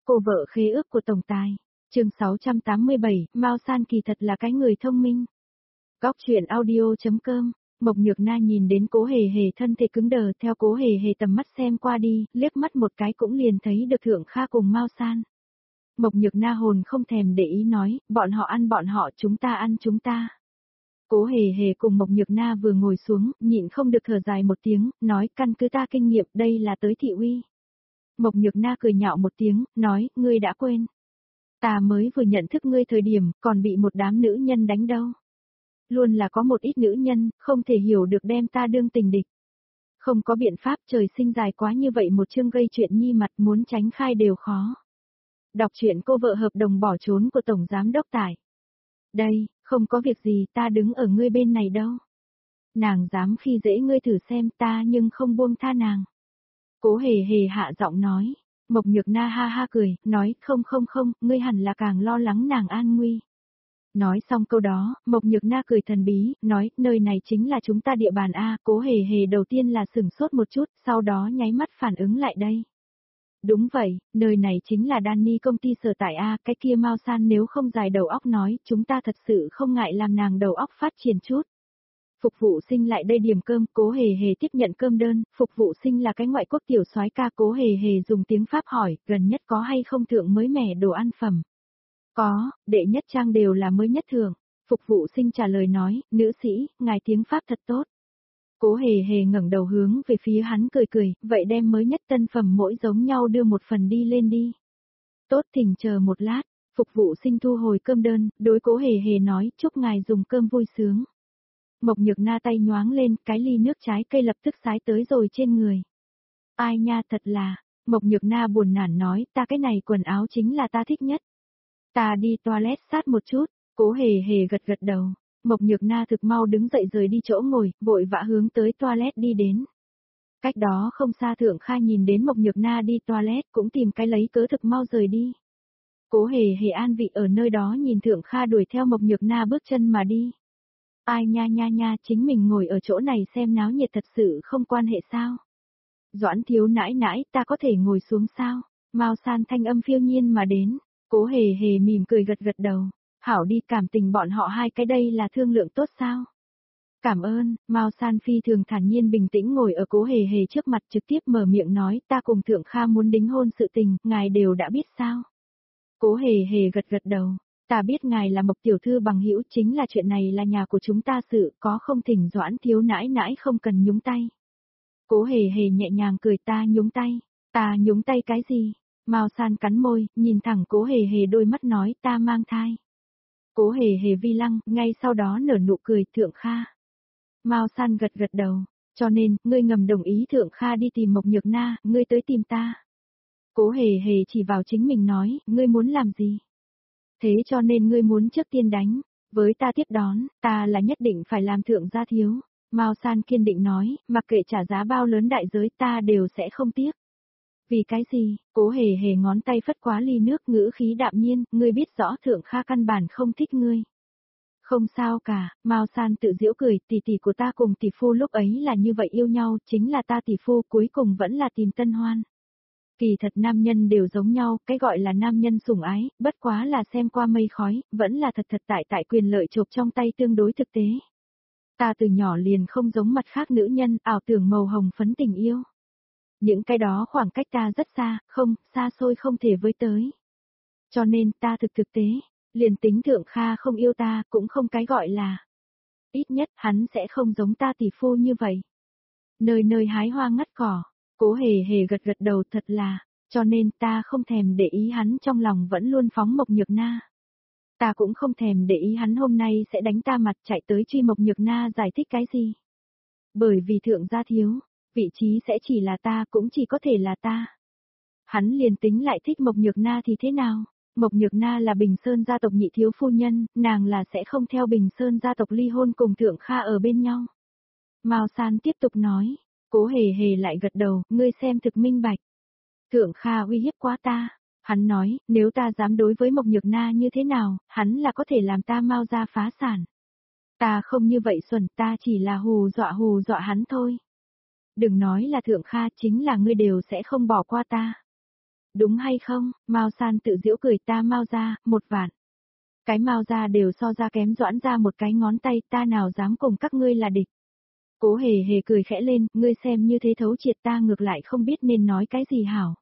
Cô vợ khế ước của tổng tài. Chương 687, Mao San kỳ thật là cái người thông minh. Góc truyện audio.com. Mộc Nhược Na nhìn đến Cố Hề Hề thân thể cứng đờ, theo Cố Hề Hề tầm mắt xem qua đi, liếc mắt một cái cũng liền thấy được Thượng Kha cùng Mao San. Mộc Nhược Na hồn không thèm để ý nói, bọn họ ăn bọn họ, chúng ta ăn chúng ta. Cố Hề Hề cùng Mộc Nhược Na vừa ngồi xuống, nhịn không được thở dài một tiếng, nói căn cứ ta kinh nghiệm, đây là tới thị uy. Mộc Nhược Na cười nhạo một tiếng, nói, ngươi đã quên. Ta mới vừa nhận thức ngươi thời điểm, còn bị một đám nữ nhân đánh đâu. Luôn là có một ít nữ nhân, không thể hiểu được đem ta đương tình địch. Không có biện pháp, trời sinh dài quá như vậy một chương gây chuyện nhi mặt, muốn tránh khai đều khó. Đọc truyện cô vợ hợp đồng bỏ trốn của Tổng Giám Đốc Tải. Đây, không có việc gì, ta đứng ở ngươi bên này đâu. Nàng dám khi dễ ngươi thử xem, ta nhưng không buông tha nàng. Cố Hề Hề hạ giọng nói. Mộc Nhược Na ha ha cười, nói, không, ngươi hẳn là càng lo lắng nàng an nguy. Nói xong câu đó, Mộc Nhược Na cười thần bí, nói, nơi này chính là chúng ta địa bàn A. Cố Hề Hề đầu tiên là sửng sốt một chút, sau đó nháy mắt phản ứng lại đây. Đúng vậy, nơi này chính là Danny công ty sở tại A. Cái kia Mao San nếu không dài đầu óc nói, chúng ta thật sự không ngại làm nàng đầu óc phát triển chút. Phục vụ sinh lại đây điểm cơm, Cố Hề Hề tiếp nhận cơm đơn, phục vụ sinh là cái ngoại quốc tiểu soái ca. Cố Hề Hề dùng tiếng Pháp hỏi, gần nhất có hay không thượng mới mẻ đồ ăn phẩm. Có, đệ nhất trang đều là mới nhất thượng. Phục vụ sinh trả lời nói, nữ sĩ, ngài tiếng Pháp thật tốt. Cố Hề Hề ngẩng đầu hướng về phía hắn cười, vậy đem mới nhất tân phẩm mỗi giống nhau đưa một phần đi lên đi. Tốt, thỉnh chờ một lát. Phục vụ sinh thu hồi cơm đơn, đối Cố Hề Hề nói, chúc ngài dùng cơm vui sướng. Mộc Nhược Na tay nhoáng lên, cái ly nước trái cây lập tức sái tới rồi trên người. Ai nha, thật là, Mộc Nhược Na buồn nản nói, ta cái này quần áo chính là ta thích nhất. Ta đi toilet sát một chút. Cố Hề Hề gật đầu. Mộc Nhược Na thực mau đứng dậy rời đi chỗ ngồi, vội vã hướng tới toilet đi đến. Cách đó không xa Thượng Kha nhìn đến Mộc Nhược Na đi toilet cũng tìm cái lấy cớ thực mau rời đi. Cố Hề Hề an vị ở nơi đó nhìn Thượng Kha đuổi theo Mộc Nhược Na bước chân mà đi. Ai nha, chính mình ngồi ở chỗ này xem náo nhiệt thật sự không quan hệ sao. Doãn thiếu nãi nãi, ta có thể ngồi xuống sao? Mao San thanh âm phiêu nhiên mà đến. Cố Hề Hề mỉm cười gật đầu. Hảo đi, cảm tình bọn họ hai cái đây là thương lượng tốt sao? Cảm ơn. Mao San phi thường thản nhiên bình tĩnh ngồi ở Cố Hề Hề trước mặt trực tiếp mở miệng nói, ta cùng Thượng Kha muốn đính hôn sự tình, ngài đều đã biết sao? Cố Hề Hề gật đầu. Ta biết ngài là Mộc tiểu thư bằng hữu, chính là chuyện này là nhà của chúng ta sự, có không thỉnh Doãn thiếu nãi nãi không cần nhúng tay. Cố Hề Hề nhẹ nhàng cười, ta nhúng tay cái gì? Mao San cắn môi, nhìn thẳng Cố Hề Hề đôi mắt nói, ta mang thai. Cố Hề Hề vi lăng, ngay sau đó nở nụ cười, Thượng Kha. Mao San gật đầu, cho nên, ngươi ngầm đồng ý Thượng Kha đi tìm Mộc Nhược Na, ngươi tới tìm ta. Cố Hề Hề chỉ vào chính mình nói, ngươi muốn làm gì? Thế cho nên ngươi muốn trước tiên đánh, với ta tiếp đón, ta là nhất định phải làm thượng gia thiếu. Mao San kiên định nói, mặc kệ trả giá bao lớn đại giới ta đều sẽ không tiếc. Vì cái gì? Cố Hề Hề ngón tay phất quá ly nước, ngữ khí đạm nhiên, ngươi biết rõ Thượng Kha căn bản không thích ngươi. Không sao cả, Mao San tự giễu cười, tỷ tỷ của ta cùng tỷ phu lúc ấy là như vậy yêu nhau, chính là ta tỷ phu cuối cùng vẫn là tìm tân hoan. Kỳ thật nam nhân đều giống nhau, cái gọi là nam nhân sủng ái, bất quá là xem qua mây khói, vẫn là thật tại quyền lợi chộp trong tay tương đối thực tế. Ta từ nhỏ liền không giống mặt khác nữ nhân, ảo tưởng màu hồng phấn tình yêu. Những cái đó khoảng cách ta rất xa, xa xôi không thể với tới. Cho nên ta thực tế, liền tính Thượng Kha không yêu ta, cũng không cái gọi là. Ít nhất hắn sẽ không giống ta tỷ phu như vậy. Nơi nơi hái hoa ngắt cỏ. Cố Hề Hề gật đầu, thật là, cho nên ta không thèm để ý hắn trong lòng vẫn luôn phóng Mộc Nhược Na. Ta cũng không thèm để ý hắn hôm nay sẽ đánh ta mặt chạy tới truy Mộc Nhược Na giải thích cái gì. Bởi vì Thượng gia thiếu, vị trí sẽ chỉ là ta, cũng chỉ có thể là ta. Hắn liền tính lại thích Mộc Nhược Na thì thế nào? Mộc Nhược Na là Bình Sơn gia tộc nhị thiếu phu nhân, nàng là sẽ không theo Bình Sơn gia tộc ly hôn cùng Thượng Kha ở bên nhau. Mao San tiếp tục nói. Cố Hề Hề lại gật đầu, ngươi xem thực minh bạch. Thượng Kha uy hiếp quá ta. Hắn nói, nếu ta dám đối với Mộc Nhược Na như thế nào, hắn là có thể làm ta Mao gia phá sản. Ta không như vậy xuẩn, ta chỉ là hù dọa hắn thôi. Đừng nói là Thượng Kha, chính là ngươi đều sẽ không bỏ qua ta. Đúng hay không? Mao San tự giễu cười, ta Mao gia, 1 vạn. Cái Mao gia đều so ra kém Doãn gia một cái ngón tay, ta nào dám cùng các ngươi là địch. Cố hề hề cười khẽ lên, ngươi xem như thế thấu triệt ta ngược lại không biết nên nói cái gì hảo.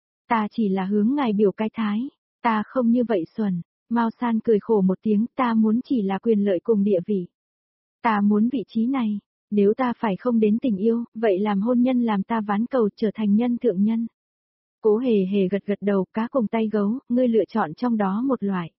Ta chỉ là hướng ngài biểu cái thái, ta không như vậy xuẩn. Mao San cười khổ một tiếng, ta muốn chỉ là quyền lợi cùng địa vị. Ta muốn vị trí này, nếu ta phải không đến tình yêu, vậy làm hôn nhân làm ta ván cầu trở thành nhân thượng nhân. Cố hề hề gật gật đầu, cá cùng tay gấu, ngươi lựa chọn trong đó một loại.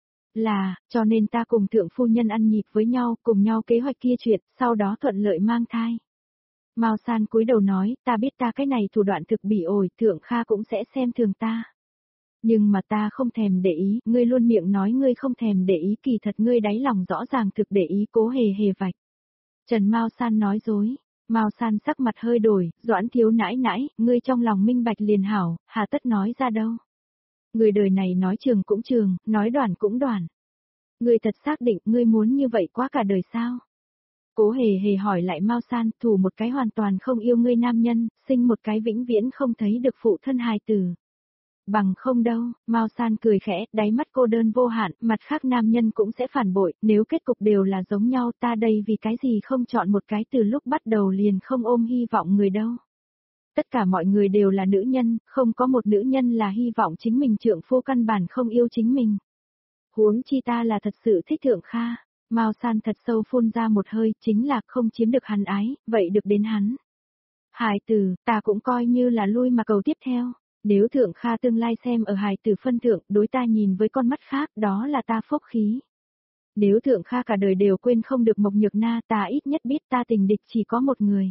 Là, cho nên ta cùng thượng phu nhân ăn nhịp với nhau, cùng nhau kế hoạch kia chuyện, sau đó thuận lợi mang thai. Mao San cúi đầu nói, ta biết ta cái này thủ đoạn thực bỉ ổi, thượng Kha cũng sẽ xem thường ta. Nhưng mà ta không thèm để ý, ngươi luôn miệng nói ngươi không thèm để ý, kỳ thật ngươi đáy lòng rõ ràng thực để ý. Cố hề hề vạch. Trần Mao San nói dối. Mao San sắc mặt hơi đổi, Doãn thiếu nãi nãi, ngươi trong lòng minh bạch liền hảo, hà tất nói ra đâu. Người đời này nói trường cũng trường, nói đoàn cũng đoàn. Ngươi thật xác định ngươi muốn như vậy quá cả đời sao? Cố hề hề hỏi lại Mao San, thủ một cái hoàn toàn không yêu ngươi nam nhân, sinh một cái vĩnh viễn không thấy được phụ thân hài tử. Bằng không đâu, Mao San cười khẽ, đáy mắt cô đơn vô hạn, mặt khác nam nhân cũng sẽ phản bội, nếu kết cục đều là giống nhau ta đây vì cái gì không chọn một cái từ lúc bắt đầu liền không ôm hy vọng người đâu. Tất cả mọi người đều là nữ nhân, không có một nữ nhân là hy vọng chính mình trượng phu căn bản không yêu chính mình. Huống chi ta là thật sự thích thượng Kha. Mao San thật sâu phun ra một hơi, chính là không chiếm được hắn ái, vậy được đến hắn. Hài tử, ta cũng coi như là lui mà cầu tiếp theo. Nếu thượng Kha tương lai xem ở hài tử phân thượng, đối ta nhìn với con mắt khác, đó là ta phúc khí. Nếu thượng Kha cả đời đều quên không được Mộc Nhược Na, ta ít nhất biết ta tình địch chỉ có một người.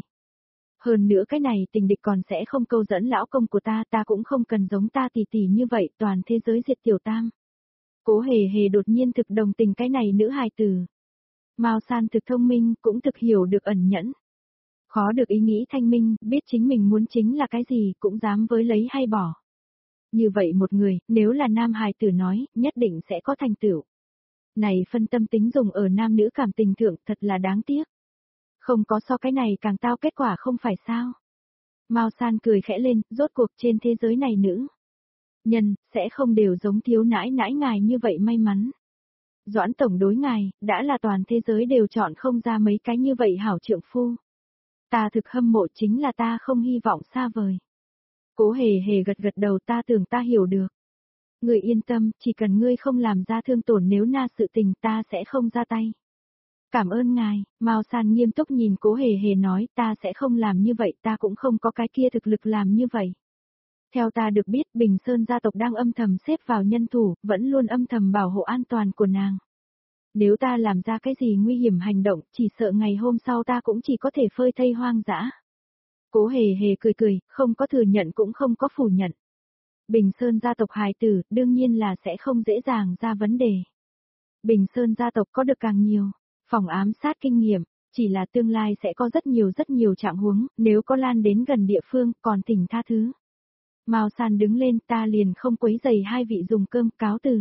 Hơn nữa cái này tình địch còn sẽ không câu dẫn lão công của ta cũng không cần giống ta tỷ tỷ như vậy, toàn thế giới diệt tiểu tam. Cố hề hề đột nhiên thực đồng tình cái này nữ hài tử. Mao San thực thông minh, cũng thực hiểu được ẩn nhẫn. Khó được ý nghĩ thanh minh, biết chính mình muốn chính là cái gì, cũng dám với lấy hay bỏ. Như vậy một người, nếu là nam hài tử nói, nhất định sẽ có thành tựu. Này phân tâm tính dùng ở nam nữ cảm tình thượng, thật là đáng tiếc. Không có so cái này càng tao kết quả không phải sao. Mao San cười khẽ lên, rốt cuộc trên thế giới này nữ nhân, sẽ không đều giống thiếu nãi nãi ngài như vậy may mắn. Doãn tổng đối ngài, đã là toàn thế giới đều chọn không ra mấy cái như vậy hảo trượng phu. Ta thực hâm mộ chính là ta không hy vọng xa vời. Cố hề hề gật gật đầu, ta tưởng ta hiểu được. Ngươi yên tâm, chỉ cần ngươi không làm ra thương tổn nếu na sự tình ta sẽ không ra tay. Cảm ơn ngài, Mao San nghiêm túc nhìn Cố hề hề nói, ta sẽ không làm như vậy, ta cũng không có cái kia thực lực làm như vậy. Theo ta được biết, Bình Sơn gia tộc đang âm thầm xếp vào nhân thủ, vẫn luôn âm thầm bảo hộ an toàn của nàng. Nếu ta làm ra cái gì nguy hiểm hành động, chỉ sợ ngày hôm sau ta cũng chỉ có thể phơi thây hoang dã. Cố hề hề cười cười, không có thừa nhận cũng không có phủ nhận. Bình Sơn gia tộc hài tử, đương nhiên là sẽ không dễ dàng ra vấn đề. Bình Sơn gia tộc có được càng nhiều phòng ám sát kinh nghiệm, chỉ là tương lai sẽ có rất nhiều trạng huống, nếu có lan đến gần địa phương, còn thỉnh tha thứ. Mao San đứng lên, ta liền không quấy rầy hai vị dùng cơm, cáo từ.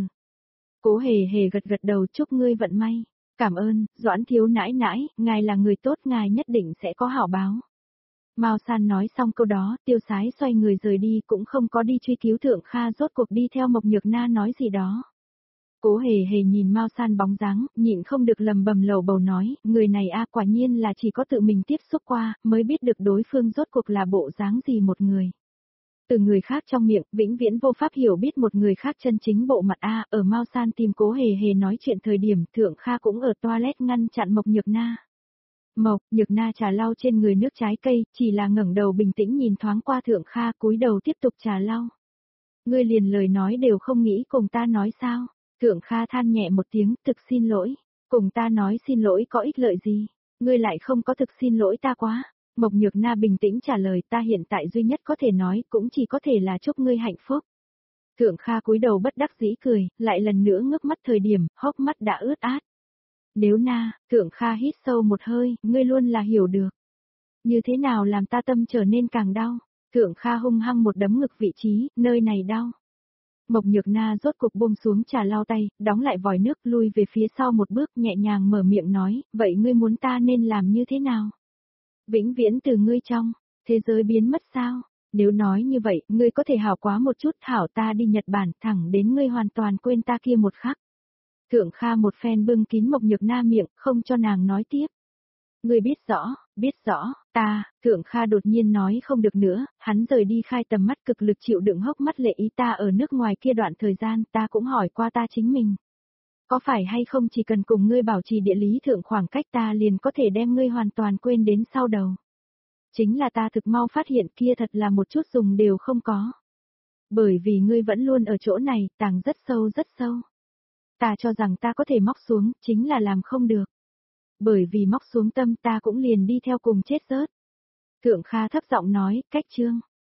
Cố hề hề gật gật đầu, chúc ngươi vận may. Cảm ơn, Doãn thiếu nãi nãi, ngài là người tốt, ngài nhất định sẽ có hảo báo. Mao San nói xong câu đó, Tiêu Sái xoay người rời đi, cũng không có đi truy cứu thượng Kha, rốt cuộc đi theo Mộc Nhược Na nói gì đó. Cố hề hề nhìn Mao San bóng dáng, nhịn không được lầm bầm lầu bầu nói, người này quả nhiên là chỉ có tự mình tiếp xúc qua, mới biết được đối phương rốt cuộc là bộ dáng gì một người. Từ người khác trong miệng, vĩnh viễn vô pháp hiểu biết một người khác chân chính bộ mặt ở Mao San tìm Cố hề hề nói chuyện thời điểm, thượng Kha cũng ở toilet ngăn chặn Mộc Nhược Na. Mộc Nhược Na trà lau trên người nước trái cây, chỉ là ngẩng đầu bình tĩnh nhìn thoáng qua thượng Kha, cúi đầu tiếp tục trà lau. Ngươi liền lời nói đều không nghĩ cùng ta nói sao? Thượng Kha than nhẹ một tiếng, thực xin lỗi. Cùng ta nói xin lỗi có ích lợi gì? Ngươi lại không có thực xin lỗi ta quá. Mộc Nhược Na bình tĩnh trả lời, ta hiện tại duy nhất có thể nói cũng chỉ có thể là chúc ngươi hạnh phúc. Thượng Kha cúi đầu bất đắc dĩ cười, lại lần nữa ngước mắt thời điểm, hốc mắt đã ướt át. Nếu Na, Thượng Kha hít sâu một hơi, ngươi luôn là hiểu được. Như thế nào làm ta tâm trở nên càng đau? Thượng Kha hung hăng một đấm ngực vị trí, nơi này đau. Mộc Nhược Na rốt cuộc buông xuống trà lau tay, đóng lại vòi nước, lui về phía sau một bước, nhẹ nhàng mở miệng nói, vậy ngươi muốn ta nên làm như thế nào? Vĩnh viễn từ ngươi trong thế giới biến mất sao? Nếu nói như vậy, ngươi có thể hảo quá một chút, thảo ta đi Nhật Bản thẳng đến ngươi hoàn toàn quên ta kia một khắc. Thượng Kha một phen bưng kín Mộc Nhược Na miệng, không cho nàng nói tiếp. Ngươi biết rõ, Thượng Kha đột nhiên nói không được nữa, hắn rời đi khai tầm mắt cực lực chịu đựng hốc mắt lệ ý ta ở nước ngoài kia đoạn thời gian ta cũng hỏi qua ta chính mình. Có phải hay không chỉ cần cùng ngươi bảo trì địa lý thượng khoảng cách ta liền có thể đem ngươi hoàn toàn quên đến sau đầu. Chính là ta thực mau phát hiện kia thật là một chút dùng đều không có. Bởi vì ngươi vẫn luôn ở chỗ này, tàng rất sâu rất sâu. Ta cho rằng ta có thể móc xuống, chính là làm không được. Bởi vì móc xuống tâm ta cũng liền đi theo cùng chết rớt. Thượng Kha thấp giọng nói, cách chương.